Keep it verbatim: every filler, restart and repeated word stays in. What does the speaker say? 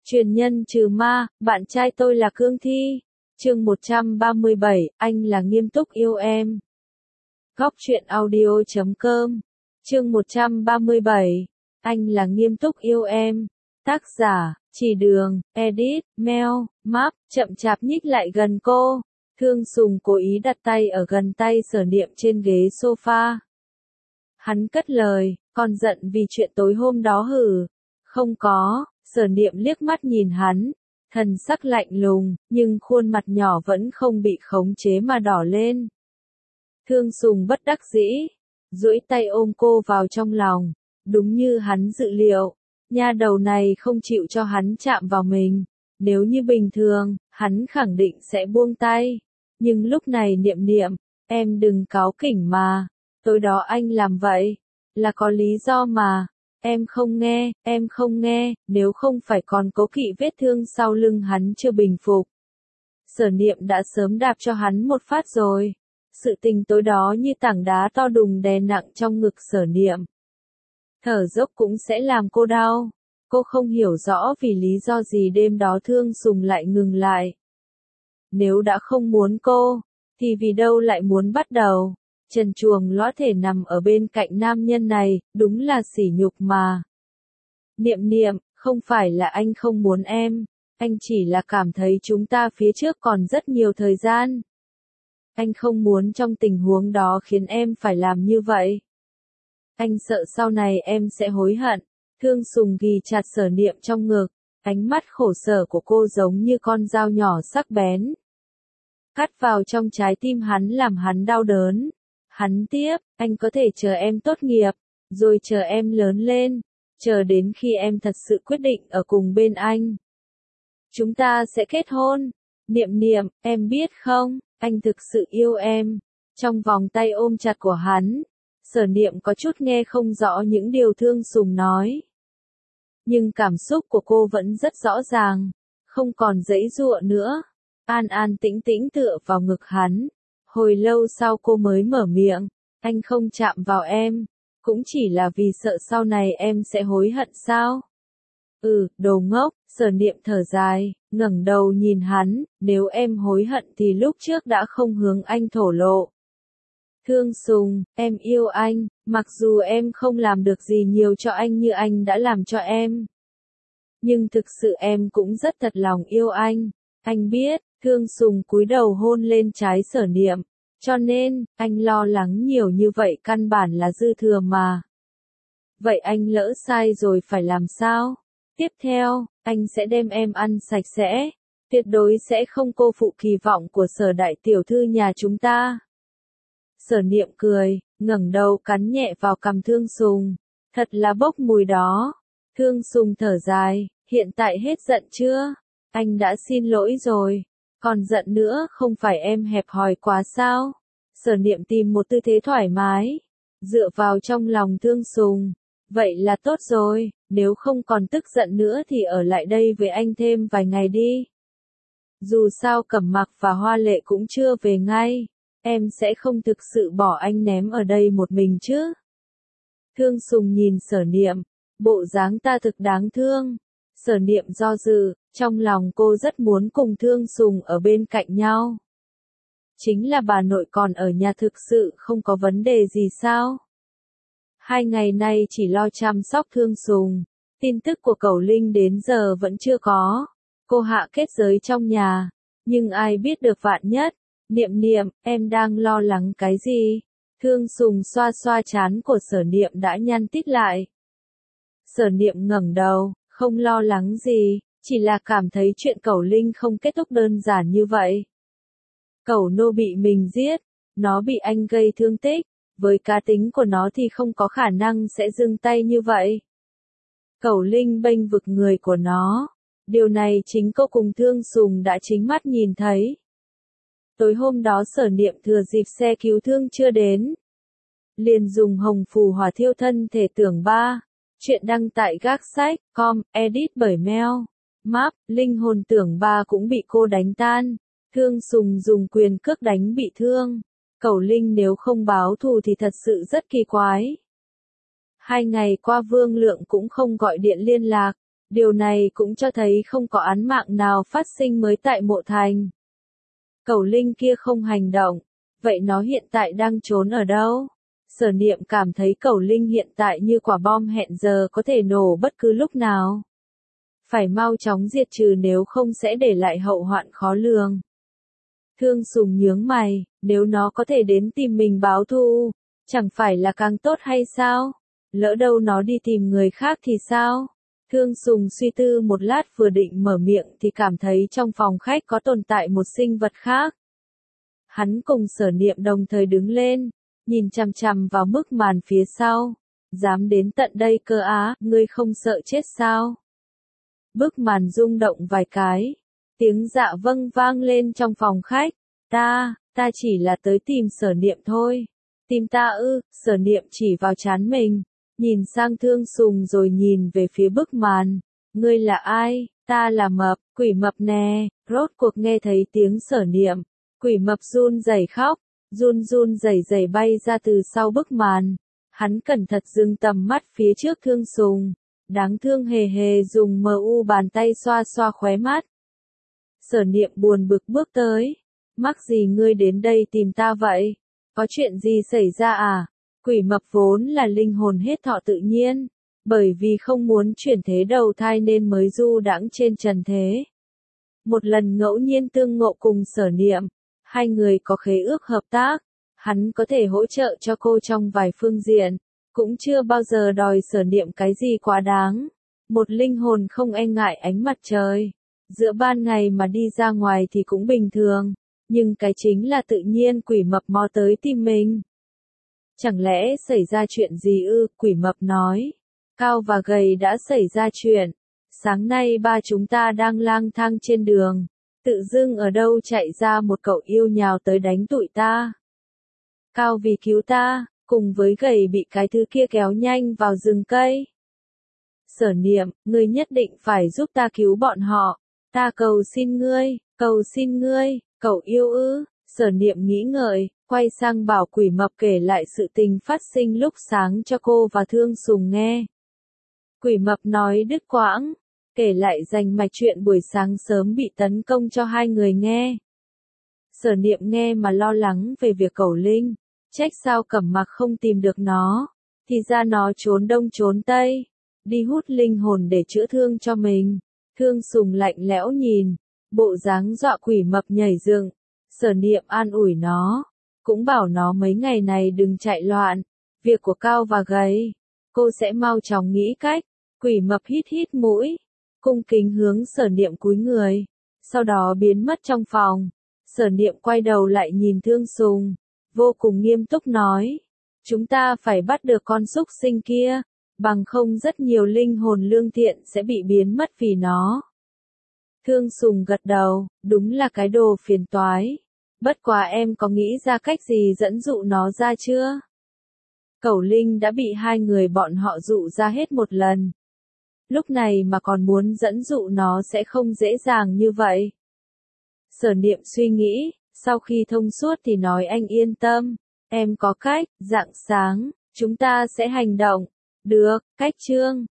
Truyền nhân trừ ma, bạn trai tôi là Cương Thi. Chương một trăm ba mươi bảy, anh là nghiêm túc yêu em. Góc truyện audio chấm com. Chương một trăm ba mươi bảy, anh là nghiêm túc yêu em. Tác giả, Chỉ Đường, edit, Mel, Map, chậm chạp nhích lại gần cô. Thương Sùng cố ý đặt tay ở gần tay Sở Niệm trên ghế sofa. Hắn cất lời, còn giận vì chuyện tối hôm đó hử? Không có. Sở Niệm liếc mắt nhìn hắn, thần sắc lạnh lùng, nhưng khuôn mặt nhỏ vẫn không bị khống chế mà đỏ lên. Thương Sùng bất đắc dĩ, duỗi tay ôm cô vào trong lòng, đúng như hắn dự liệu, nha đầu này không chịu cho hắn chạm vào mình. Nếu như bình thường, hắn khẳng định sẽ buông tay, nhưng lúc này Niệm Niệm, em đừng cáu kỉnh mà, tối đó anh làm vậy, là có lý do mà. Em không nghe, em không nghe, nếu không phải còn cố kỵ vết thương sau lưng hắn chưa bình phục. Sở Niệm đã sớm đạp cho hắn một phát rồi. Sự tình tối đó như tảng đá to đùng đè nặng trong ngực Sở Niệm. Thở dốc cũng sẽ làm cô đau. Cô không hiểu rõ vì lý do gì đêm đó Thương Sùng lại ngừng lại. Nếu đã không muốn cô, thì vì đâu lại muốn bắt đầu? Trần truồng lõa thể nằm ở bên cạnh nam nhân này, đúng là sỉ nhục mà. Niệm Niệm, không phải là anh không muốn em, anh chỉ là cảm thấy chúng ta phía trước còn rất nhiều thời gian. Anh không muốn trong tình huống đó khiến em phải làm như vậy. Anh sợ sau này em sẽ hối hận. Thương Sùng ghì chặt Sở Niệm trong ngực, ánh mắt khổ sở của cô giống như con dao nhỏ sắc bén. Cắt vào trong trái tim hắn làm hắn đau đớn. Hắn tiếp, anh có thể chờ em tốt nghiệp, rồi chờ em lớn lên, chờ đến khi em thật sự quyết định ở cùng bên anh. Chúng ta sẽ kết hôn. Niệm Niệm, em biết không, anh thực sự yêu em. Trong vòng tay ôm chặt của hắn, Sở Niệm có chút nghe không rõ những điều Thương Sùng nói. Nhưng cảm xúc của cô vẫn rất rõ ràng, không còn giãy giụa nữa. An an tĩnh tĩnh tựa vào ngực hắn. Hồi lâu sau cô mới mở miệng, anh không chạm vào em, cũng chỉ là vì sợ sau này em sẽ hối hận sao? Ừ, đồ ngốc. Sở Niệm thở dài, ngẩng đầu nhìn hắn, nếu em hối hận thì lúc trước đã không hướng anh thổ lộ. Thương Sùng, em yêu anh, mặc dù em không làm được gì nhiều cho anh như anh đã làm cho em. Nhưng thực sự em cũng rất thật lòng yêu anh, anh biết. Thương Sùng cúi đầu hôn lên trái Sở Niệm, cho nên, anh lo lắng nhiều như vậy căn bản là dư thừa mà. Vậy anh lỡ sai rồi phải làm sao? Tiếp theo, anh sẽ đem em ăn sạch sẽ, tuyệt đối sẽ không cô phụ kỳ vọng của Sở đại tiểu thư nhà chúng ta. Sở Niệm cười, ngẩng đầu cắn nhẹ vào cằm Thương Sùng, thật là bốc mùi đó. Thương Sùng thở dài, hiện tại hết giận chưa? Anh đã xin lỗi rồi. Còn giận nữa, không phải em hẹp hòi quá sao? Sở Niệm tìm một tư thế thoải mái, dựa vào trong lòng Thương Sùng. Vậy là tốt rồi, nếu không còn tức giận nữa thì ở lại đây với anh thêm vài ngày đi. Dù sao Cẩm Mặc và Hoa Lệ cũng chưa về ngay, em sẽ không thực sự bỏ anh ném ở đây một mình chứ? Thương Sùng nhìn Sở Niệm, bộ dáng ta thực đáng thương. Sở Niệm do dự, trong lòng cô rất muốn cùng Thương Sùng ở bên cạnh nhau. Chính là bà nội còn ở nhà thực sự không có vấn đề gì sao? Hai ngày nay chỉ lo chăm sóc Thương Sùng, tin tức của Cẩu Linh đến giờ vẫn chưa có. Cô hạ kết giới trong nhà, nhưng ai biết được vạn nhất. Niệm Niệm, em đang lo lắng cái gì? Thương Sùng xoa xoa trán của Sở Niệm đã nhăn tít lại. Sở Niệm ngẩng đầu, không lo lắng gì, chỉ là cảm thấy chuyện Cẩu Linh không kết thúc đơn giản như vậy. Cẩu nô bị mình giết, nó bị anh gây thương tích, với cá tính của nó thì không có khả năng sẽ dừng tay như vậy. Cẩu Linh bênh vực người của nó, điều này chính cô cùng Thương Sùng đã chính mắt nhìn thấy. Tối hôm đó Sở Niệm thừa dịp xe cứu thương chưa đến, liền dùng hồng phù hỏa thiêu thân thể tưởng ba. Chuyện đăng tại gác sách chấm com, edit bởi Mel, Map, linh hồn tưởng ba cũng bị cô đánh tan. Thương Sùng dùng quyền cước đánh bị thương. Cẩu Linh nếu không báo thù thì thật sự rất kỳ quái. Hai ngày qua Vương Lượng cũng không gọi điện liên lạc, Điều này cũng cho thấy không có án mạng nào phát sinh mới tại mộ thành. Cẩu linh kia không hành động, vậy nó hiện tại đang trốn ở đâu? Sở Niệm cảm thấy cẩu linh hiện tại như quả bom hẹn giờ có thể nổ bất cứ lúc nào. Phải mau chóng diệt trừ nếu không sẽ để lại hậu hoạn khó lường. Thương Sùng nhướng mày, nếu nó có thể đến tìm mình báo thù, chẳng phải là càng tốt hay sao? Lỡ đâu nó đi tìm người khác thì sao? Thương Sùng suy tư một lát vừa định mở miệng thì cảm thấy trong phòng khách có tồn tại một sinh vật khác. Hắn cùng Sở Niệm đồng thời đứng lên, nhìn chằm chằm vào bức màn phía sau. Dám đến tận đây cơ á, ngươi không sợ chết sao? Bức màn rung động vài cái. Tiếng dạ vâng vang lên trong phòng khách. Ta, ta chỉ là tới tìm Sở Niệm thôi. Tìm ta ư? Sở Niệm chỉ vào trán mình, nhìn sang Thương Sùng rồi nhìn về phía bức màn. Ngươi là ai? Ta là Mập, quỷ mập nè. Rốt cuộc nghe thấy tiếng Sở Niệm, quỷ mập run rẩy khóc, run run rẩy rẩy bay ra từ sau bức màn. Hắn cẩn thận dừng tầm mắt phía trước Thương Sùng, đáng thương hề hề dùng mờ u bàn tay xoa xoa khóe mắt. Sở Niệm buồn bực bước tới. Mắc gì ngươi đến đây tìm ta vậy? Có chuyện gì xảy ra à? Quỷ mập vốn là linh hồn hết thọ tự nhiên, bởi vì không muốn chuyển thế đầu thai nên mới du đãng trên trần thế. Một lần ngẫu nhiên tương ngộ cùng Sở Niệm, hai người có khế ước hợp tác, hắn có thể hỗ trợ cho cô trong vài phương diện, cũng chưa bao giờ đòi Sở Niệm cái gì quá đáng. Một linh hồn không e ngại ánh mặt trời, giữa ban ngày mà đi ra ngoài thì cũng bình thường, nhưng cái chính là tự nhiên quỷ mập mò tới tìm mình. Chẳng lẽ xảy ra chuyện gì ư? Quỷ mập nói. Cao và gầy đã xảy ra chuyện. Sáng nay ba chúng ta đang lang thang trên đường, tự dưng ở đâu chạy ra một cậu yêu nhào tới đánh tụi ta. Cao vì cứu ta, cùng với gầy bị cái thứ kia kéo nhanh vào rừng cây. Sở Niệm, ngươi nhất định phải giúp ta cứu bọn họ. Ta cầu xin ngươi, cầu xin ngươi, cậu yêu ư? Sở Niệm nghĩ ngợi, quay sang bảo quỷ mập kể lại sự tình phát sinh lúc sáng cho cô và Thương Sùng nghe. Quỷ mập nói đứt quãng, kể lại rành mạch chuyện buổi sáng sớm bị tấn công cho hai người nghe. Sở Niệm nghe mà lo lắng về việc cẩu linh, trách sao Cẩm Mặc không tìm được nó, thì ra nó trốn đông trốn tây, đi hút linh hồn để chữa thương cho mình. Thương Sùng lạnh lẽo nhìn, bộ dáng dọa quỷ mập nhảy dựng. Sở Niệm an ủi nó, cũng bảo nó mấy ngày này đừng chạy loạn, việc của Cao và gầy, cô sẽ mau chóng nghĩ cách. Quỷ mập hít hít mũi, cung kính hướng Sở Niệm cúi người, sau đó biến mất trong phòng. Sở Niệm quay đầu lại nhìn Thương Sùng, vô cùng nghiêm túc nói, chúng ta phải bắt được con súc sinh kia, bằng không rất nhiều linh hồn lương thiện sẽ bị biến mất vì nó. Thương Sùng gật đầu, đúng là cái đồ phiền toái. Bất quá em có nghĩ ra cách gì dẫn dụ nó ra chưa? Cẩu linh đã bị hai người bọn họ dụ ra hết một lần. Lúc này mà còn muốn dẫn dụ nó sẽ không dễ dàng như vậy. Sở Niệm suy nghĩ, sau khi thông suốt thì nói anh yên tâm, em có cách, rạng sáng, chúng ta sẽ hành động. Được, cách chương.